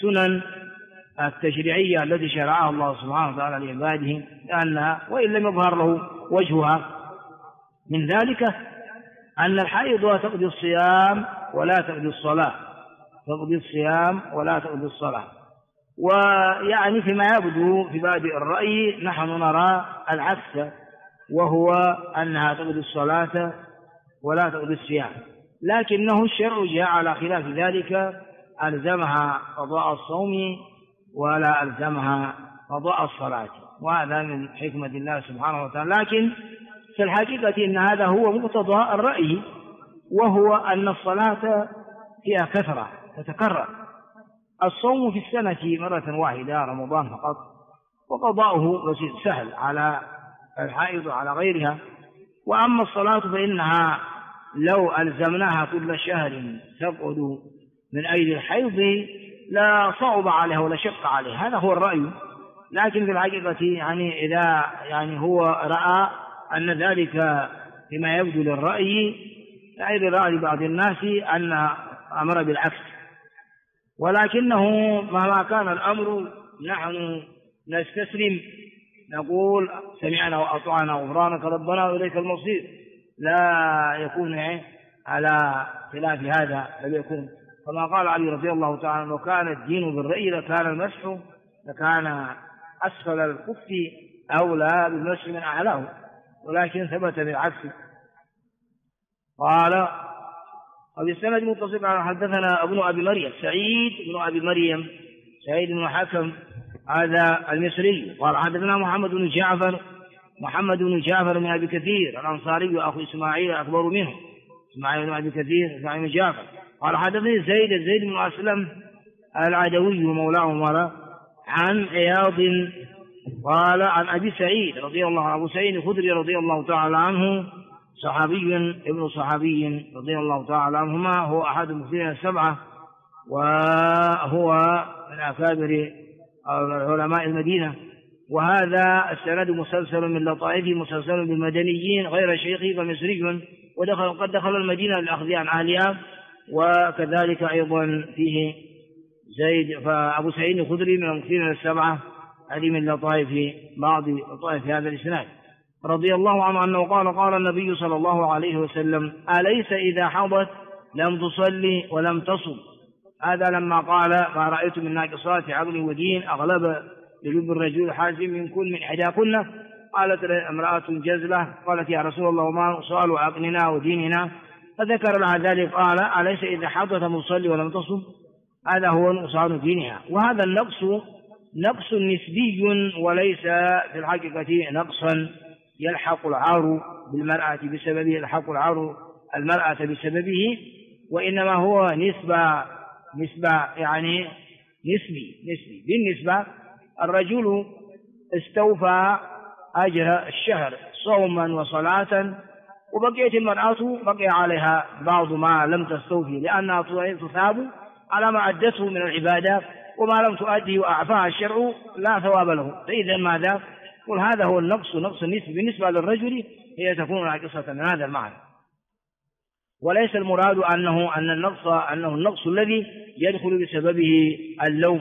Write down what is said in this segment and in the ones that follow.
السنن التشريعية التي شرعها الله سبحانه وتعالى لعباده، لأنها وإن لم يظهر له وجهها. من ذلك أن الحائض تقضي الصيام ولا تقضي الصلاة، تقضي الصيام ولا تقضي الصلاة. ويعني فيما يبدو في بادئ الرأي نحن نرى العكس، وهو أنها تقضي الصلاة ولا تقضي الصيام، لكنه الشرع جاء على خلاف ذلك، ألزمها قضاء الصوم ولا ألزمها قضاء الصلاة، وهذا من حكمة الله سبحانه وتعالى. لكن في الحقيقة إن هذا هو مقتضى الرأي، وهو أن الصلاة فيها كثرة تتكرر. الصوم في السنة مرة واحدة رمضان فقط، وقضاؤه سهل على الحائض وعلى غيرها. وأما الصلاة فإنها لو ألزمناها كل شهر تقعد من أجل الحيض لا صعب عليها ولا شق عليها، هذا هو الرأي. لكن في الحقيقة يعني إذا يعني هو رأى أن ذلك فيما يبدو للرأي يعني رأي بعض الناس أن أمر بالعكس، ولكنه مهما كان الأمر نحن نستسلم، نقول سمعنا وأطعنا غفرانك ربنا وإليك المصير، لا يكون على خلاف هذا، بل يكون كما قال علي رضي الله تعالى: لو كان الدين بالرأي لكان المسح لكان أسفل الخف أولى بالمسح من أعلاه، ولكن ثبت بالعكس. قال: وبالسند متصل على حدثنا ابن أبي مريم سعيد بن أبي مريم سعيد بن حكم هذا المصري، قال: حدثنا محمد بن جعفر من أبي كثير الأنصاري وأخو إسماعيل أكبر منه، إسماعيل بن أبي كثير إسماعيل بن جعفر. قال: حدثني زيد بن أسلم العدوي مولى عمر عن عياض قال: عن أبي سعيد رضي الله عنه، أبو سعيد الخدري رضي الله تعالى عنه صحابي ابن صحابي رضي الله تعالى عنهما، هو أحد المفسرين السبعة، وهو من أكابر علماء المدينة. وهذا السند مسلسل من لطائفه مسلسل بالمدنيين غير شيخه فمصري، وقد دخل المدينة للأخذ عن أهلها. وكذلك أيضا فيه زيد فأبو سعيد الخدري من المفسرين السبعة، هذه من لطائف بعض لطائف هذا الإسناد، رضي الله عنه أنه قال: قال النبي صلى الله عليه وسلم: أليس إذا حضت لم تصلي ولم تصم؟ هذا لما قال: ما رأيت من ناقصات عقل ودين أغلب للب الرجل حازم من كل من إحداكن. قالت امرأة جزلة: قالت: يا رسول الله ما سؤال عقلنا وديننا؟ فذكر لها ذلك، قال: أليس إذا حضت لم تصلي ولم تصم؟ هذا هو نقصان دينها. وهذا نقص نسبي، وليس في الحقيقة نقصا يلحق العار بالمرأة بسببه، يلحق العار المرأة بسببه، وإنما هو نسبة يعني نسبي. بالنسبة الرجل استوفى أجر الشهر صوما وصلاة، وبقيت المرأة بقي عليها بعض ما لم تستوفي، لأنها تصاب على ما أدته من العبادات، وما لم تؤدي وأعفاها الشرع لا ثواب له. فإذا ماذا؟ قل هذا هو نقص النسبة بالنسبة للرجل، هي تكون ناقصة من هذا المعنى، وليس المراد أنه النقص الذي يدخل بسببه اللوم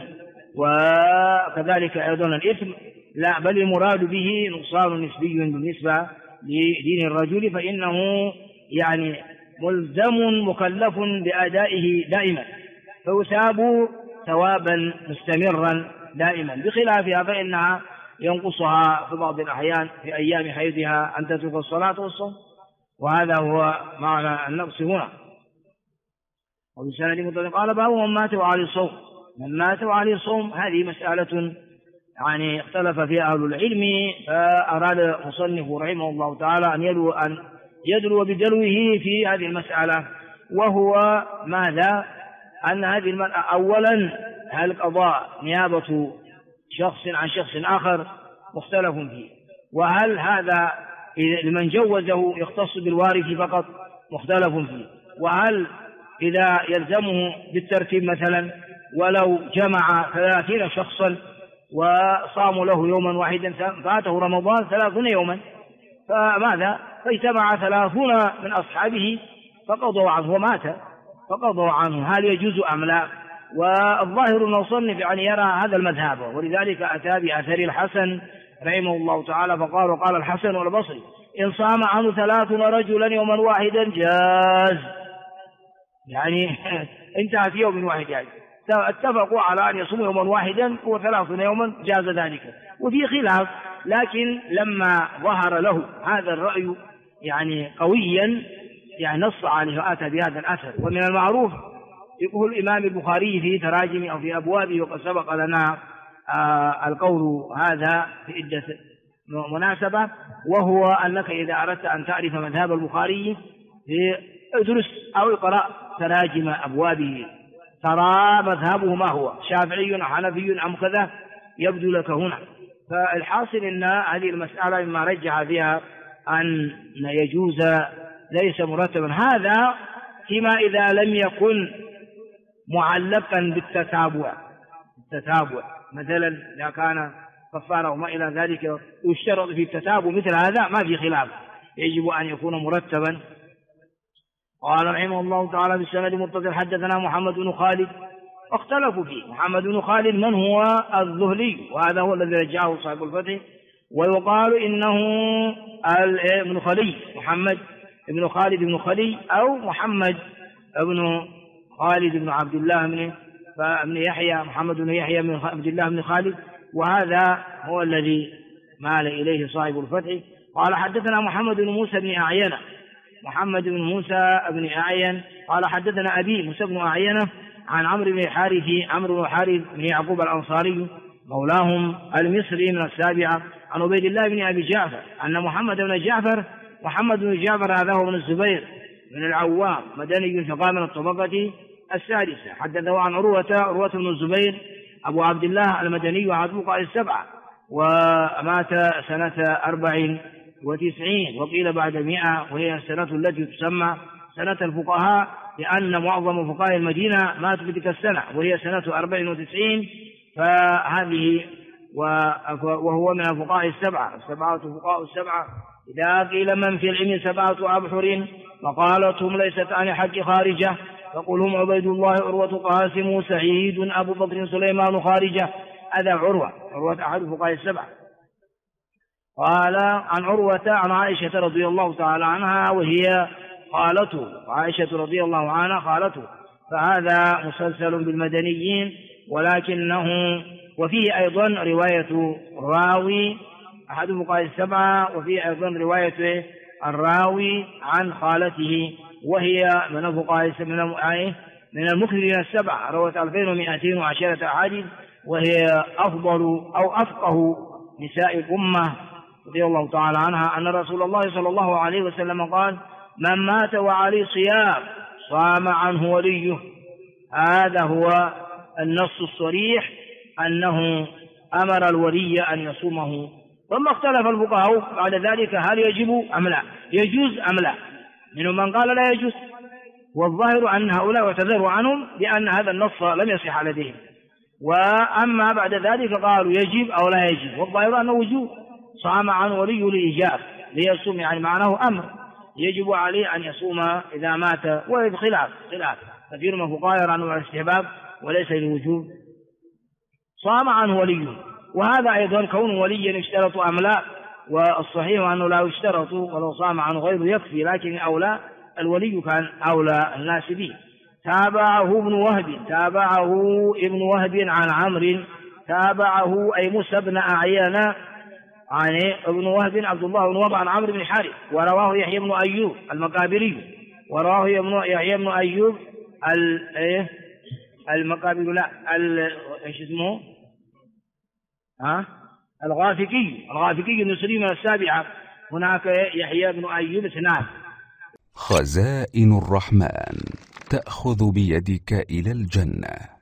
وكذلك أيضا الإثم، لا، بل المراد به نقصان نسبي بالنسبة لدين الرجل، فإنه يعني ملزم مكلف بأدائه دائما، فيثاب ثوابا مستمرا دائما، بخلافها فإنها ينقصها في بعض الأحيان في أيام حيضها أن تترك الصلاة والصوم، وهذا هو معنى النقص هنا. وبسند مطلق قال: باب من مات وعليه الصوم. من مات وعليه الصوم، هذه مسألة يعني اختلف فيها أهل العلم، فأراد مصنف رحمه الله تعالى أن يدلو بدلوه في هذه المسألة، وهو ماذا؟ أن هذه المرأة أولا هل قضاء نيابة شخص عن شخص آخر مختلف فيه، وهل هذا لمن جوزه يختص بالوارث فقط مختلف فيه، وهل إذا يلزمه بالترتيب مثلا ولو جمع 30 شخصا وصاموا له يوما واحدا فاته رمضان 30 يوما، فماذا؟ فاجتمع 30 من أصحابه فقضوا عنه ومات فقضوا عنه، هل يجوز أم لا؟ والظاهر المصنف يعني يرى هذا المذهب، ولذلك أتى بأثر الحسن رحمه الله تعالى فقال: وقال الحسن والبصري: إن صام عنه 30 رجلا يوما واحدا جاز. يعني انتهى في يوم واحد، يعني اتفقوا على أن يصوموا يوما واحدا و30 يوما جاز ذلك. وفي خلاف، لكن لما ظهر له هذا الرأي يعني قويا يعني نص عليه وآتى بهذا الأثر. ومن المعروف يقول الإمام البخاري في تراجم أو في أبوابه، وقد سبق لنا القول هذا في عدة مناسبة، وهو أنك إذا أردت أن تعرف مذهب البخاري ادرس أو اقرأ تراجم أبوابه ترى مذهبه ما هو، شافعي حنفي أم كذا، يبدو لك هنا. فالحاصل أن هذه المسألة مما رجح فيها أن يجوز ليس مرتبا، هذا فيما إذا لم يكن معلقا بالتتابع. مثلا إذا كان كفارة وما إلى ذلك يشترط في التتابع مثل هذا ما في خلاف، يجب أن يكون مرتبا. قال رحمه الله تعالى: بالسند متصل حدثنا محمد بن خالد. اختلفوا فيه. محمد بن خالد من هو؟ الذهلي، وهذا هو الذي رجعه صاحب الفتح. ويقال إنه ابن خلي، محمد بن خالد بن خلي، أو محمد بن خالد بن عبد الله بن يحيى، محمد بن يحيى بن عبد الله بن خالد، وهذا هو الذي مال إليه صاحب الفتح. قال: حدثنا محمد بن موسى بن أعينة، محمد بن موسى بن أعين قال: حدثنا أبي موسى بن أعينة عن عمرو بن حارث بن يعقوب الأنصاري مولاهم المصري من السابعة، عن عبيد الله بن أبي جعفر أن محمد بن جعفر هذا هو بن الزبير من العوام مدني فقام من الطبقة السادسة. حدثه عن عروة بن الزبير أبو عبد الله المدني وعاد فقهاء السبعة، ومات سنة 94 وقيل بعد 100، وهي السنة التي تسمى سنة الفقهاء، لأن معظم فقهاء المدينة ماتوا في تلك السنة، وهي سنة 94. فهذه وهو من الفقهاء السبعة فقهاء السبعة. إذا قيل من في العلم 7 أبحر فقالتهم ليست عن حق خارجة، فقل هم عبيد الله، عروة، قاسم، سعيد، أبو بكر، سليمان، خارجة. هذا عروة أحد فقهاء السبعة. قال عن عروة عن عائشة رضي الله تعالى عنها وهي خالته، عائشة رضي الله عنها خالته، فهذا مسلسل بالمدنيين، ولكنه وفيه أيضا رواية الراوي أحد فقهاء السبعة، وفيه أيضا رواية الراوي عن خالته، وهي من الفقهاء من المكثرين السبعة، روت 2210 أحاديث، وهي أفضل أو أفقه نساء الأمة رضي الله تعالى عنها، أن رسول الله صلى الله عليه وسلم قال: من مات وعليه صيام صام عنه وليه. هذا هو النص الصريح أنه أمر الولي أن يصومه. ثم اختلف الفقهاء بعد ذلك هل يجب أم لا، يجوز أم لا. منهم من قال لا يجوز، والظاهر أن هؤلاء اعتذروا عنهم بأن هذا النص لم يصح لديهم. وأما بعد ذلك قالوا يجب أو لا يجب، والظاهر أنه وجوب. صام عنه ولي لإيجاب ليصوم، يعني معناه أمر يجب عليه أن يصوم إذا مات. وإذ خلاف كثير من الفقهاء يرى أنه الاستحباب وليس للوجوب. صام عنه وليه، وهذا أيضا كون وليا يشترط أم لا، والصحيح أنه لا يشترط، ولو صام عنه غيره يكفي، لكن أولى الولي كان أولى الناس به. تابعه ابن وهب عن عمرو، تابعه أي موسى بن أعين عن ابن وهب عبد الله بن وهب عن عمرو بن حارث، ورواه يحيى بن أيوب المقابري، ورواه يحيى بن أيوب المقابري، لا ايش اسمه الغافقي المصري من السابعة. هناك يحيى بن أيوب اثنان. خزائن الرحمن تأخذ بيدك إلى الجنة.